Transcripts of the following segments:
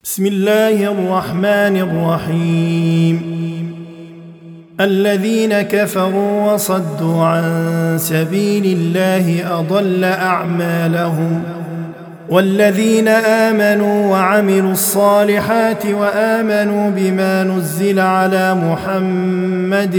بسم الله الرحمن الرحيم. الذين كفروا وصدوا عن سبيل الله أضل أعمالهم، والذين آمنوا وعملوا الصالحات وآمنوا بما نزل على محمد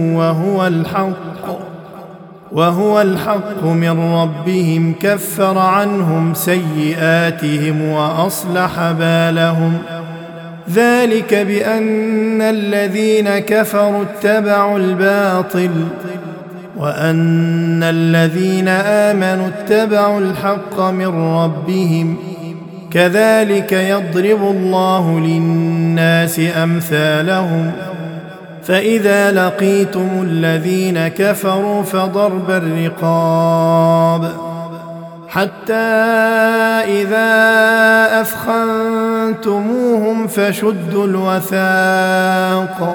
وهو الحق من ربهم كفر عنهم سيئاتهم وأصلح بالهم. ذلك بأن الذين كفروا اتبعوا الباطل وأن الذين آمنوا اتبعوا الحق من ربهم. كذلك يضرب الله للناس أمثالهم. فإذا لقيتم الذين كفروا فضرب الرقاب حتى إذا أثخنتموهم فشدوا الوثاق،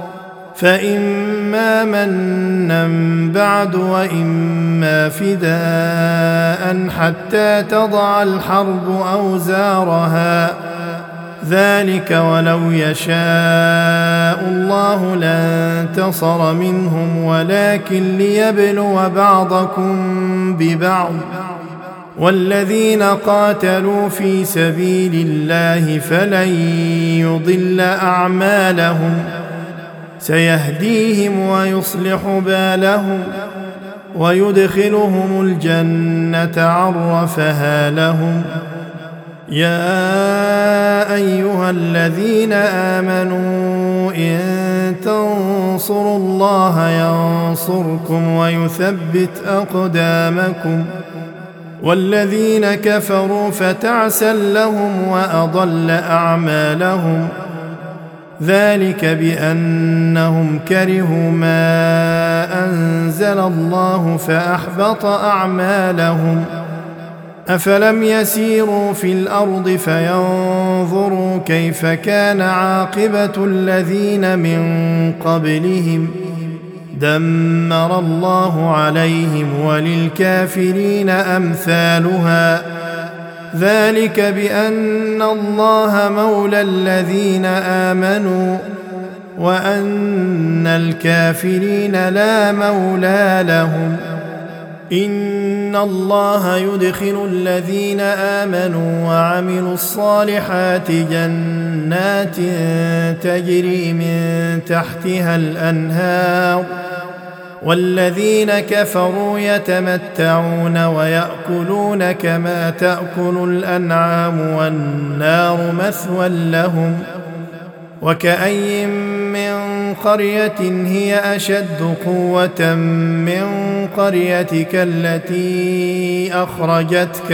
فإما منا بعد وإما فداء حتى تضع الحرب أوزارها. ذلك ولو يشاء الله لانتصر منهم ولكن ليبلو بعضكم ببعض. والذين قاتلوا في سبيل الله فلن يضل أعمالهم، سيهديهم ويصلح بالهم ويدخلهم الجنة عرفها لهم. يا أيها الذين آمنوا إن تنصروا الله ينصركم ويثبت أقدامكم. والذين كفروا فتعسا لهم وأضل أعمالهم. ذلك بأنهم كرهوا ما أنزل الله فأحبط أعمالهم. أفلم يسيروا في الأرض فينظروا كيف كان عاقبة الذين من قبلهم. دمر الله عليهم وللكافرين أمثالها. ذلك بأن الله مولى الذين آمنوا وأن الكافرين لا مولى لهم. إن الله يدخل الذين آمنوا وعملوا الصالحات جنات تجري من تحتها الأنهار، والذين كفروا يتمتعون ويأكلون كما تأكل الأنعام والنار مثوى لهم. وكأي من قرية هي أشد قوة من قريتك التي أخرجتك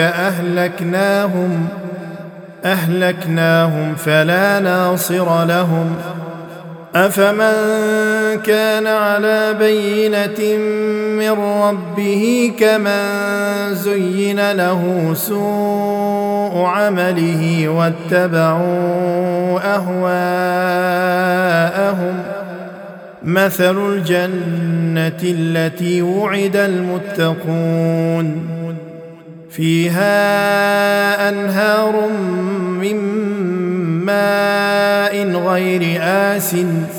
أهلكناهم فلا ناصر لهم. أفمن كان على بينة من ربه كمن زين له سوء عمله واتبعوا أهواءهم. مثل الجنة التي وعد المتقون فيها أنهار من ماء غير آسٍ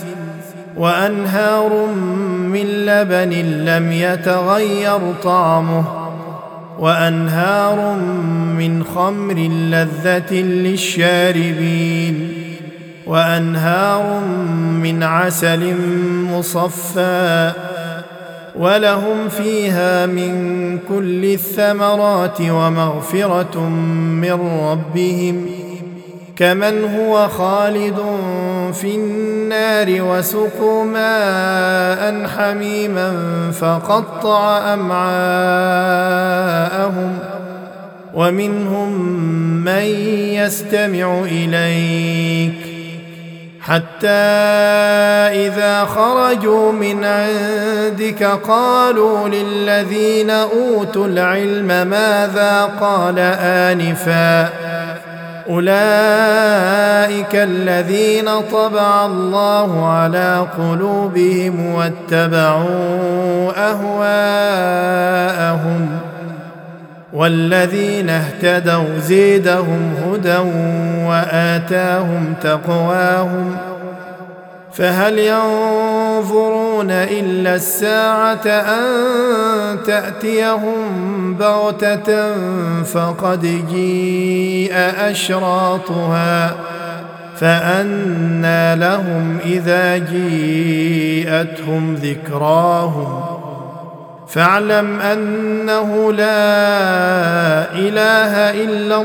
وأنهار من لبن لم يتغير طعمه وأنهار من خمر لذة للشاربين وأنهار من عسل مصفى ولهم فيها من كل الثمرات ومغفرة من ربهم كمن هو خالد في النار وسقوا ماء حميما فقطع أمعاءهم. ومنهم من يستمع إليك حتى إذا خرجوا من عندك قالوا للذين أوتوا العلم ماذا قال آنفا. أولئك الذين طبع الله على قلوبهم واتبعوا أهواءهم. والذين اهتدوا زيدهم هدى وآتاهم تقواهم فهل ينظرون إلا الساعة أن تأتيهم بغتة فقد جيء أشراطها فأنى لهم إذا جيءتهم ذكراهم فاعلم أنه لا إله إلا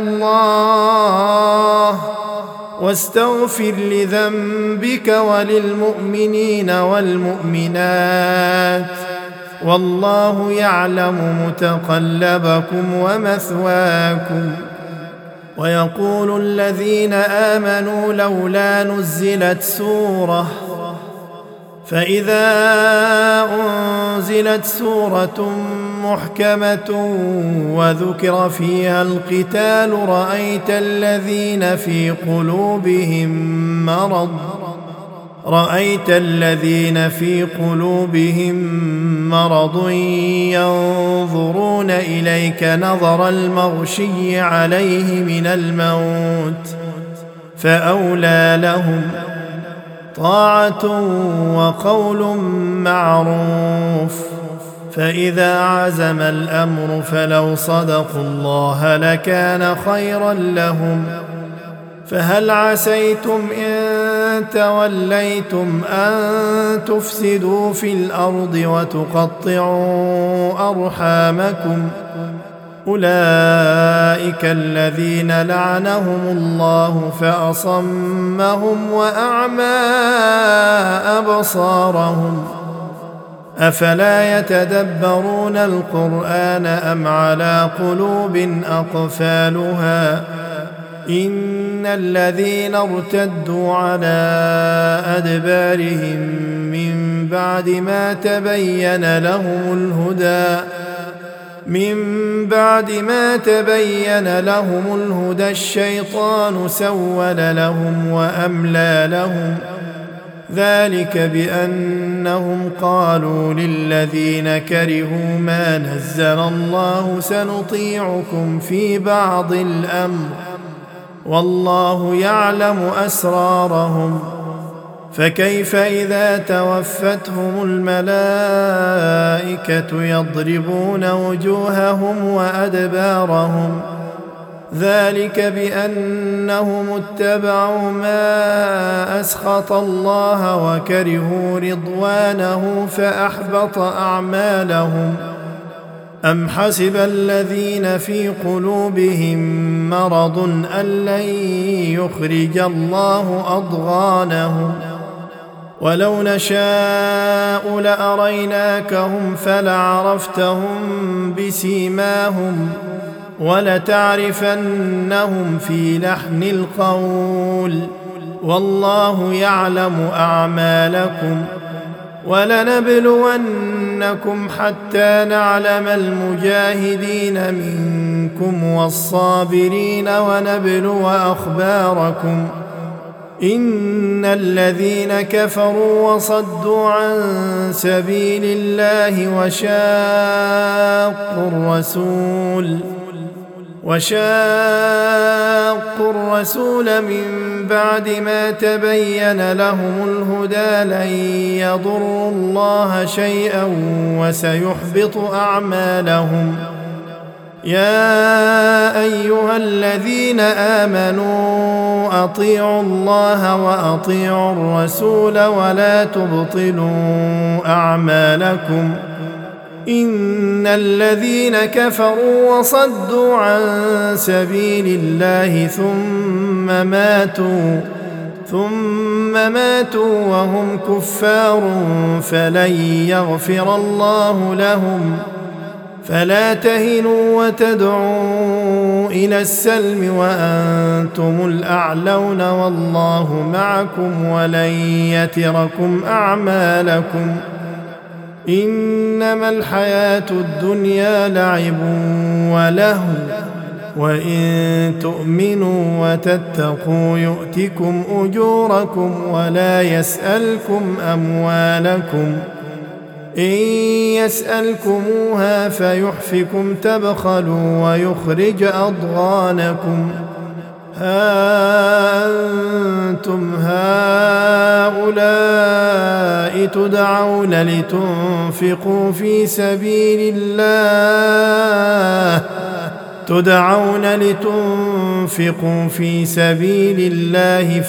الله واستغفر لذنبك وللمؤمنين والمؤمنات والله يعلم متقلبكم ومثواكم. ويقول الذين آمنوا لولا نزلت سورة فإذا أنزلت سورة محكمة وذكر فيها القتال رأيت الذين في قلوبهم مرض ينظرون إليك نظر المغشي عليه من الموت فأولى لهم طاعة وقول معروف فإذا عزم الأمر فلو صدقوا الله لكان خيرا لهم. فهل عسيتم إن توليتم أن تفسدوا في الأرض وتقطعوا أرحامكم أولئك الذين لعنهم الله فأصمهم وأعمى أبصارهم أفلا يتدبرون القرآن أم على قلوب أقفالها إن الذين ارتدوا على أدبارهم من بعد ما تبين لهم الهدى الشيطان سول لهم وأملى لهم ذلك بأنهم قالوا للذين كرهوا ما نزل الله سنطيعكم في بعض الأمر والله يعلم أسرارهم فكيف إذا توفتهم الملائكة يضربون وجوههم وأدبارهم ذلك بأنهم اتبعوا ما أسخط الله وكرهوا رضوانه فأحبط أعمالهم. أم حسب الذين في قلوبهم مرض أن لن يخرج الله أضغانهم ولو نشاء لأريناكهم فلعرفتهم بسيماهم ولتعرفنهم في لحن القول والله يعلم أعمالكم ولنبلونكم حتى نعلم المجاهدين منكم والصابرين ونبلو أخباركم إن الذين كفروا وصدوا عن سبيل الله وشاقوا الرسول من بعد ما تبين لهم الهدى لن يضروا الله شيئا وسيحبط أعمالهم. يا أيها الذين آمنوا أطيعوا الله وأطيعوا الرسول ولا تبطلوا أعمالكم إن الذين كفروا وصدوا عن سبيل الله ثم ماتوا وهم كفار فلن يغفر الله لهم فلا تهنوا وتدعوا إلى السلم وأنتم الأعلون والله معكم ولن يتركم أعمالكم إنما الحياة الدنيا لعب ولهو وإن تؤمنوا وتتقوا يؤتكم أجوركم ولا يسألكم أموالكم إن يسألكموها فيحفكم تبخلوا ويخرج أضغانكم ها أنتم هؤلاء تدعون لتنفقوا في سبيل الله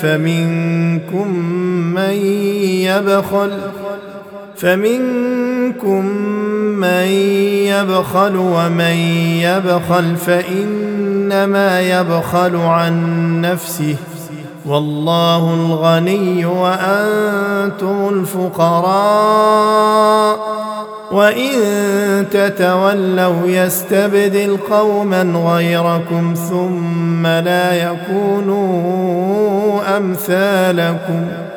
فمنكم من يبخل ومن يبخل فإنما يبخل عن نفسه والله الغني وأنتم الفقراء وإن تتولوا يستبدل قوما غيركم ثم لا يكونوا أمثالكم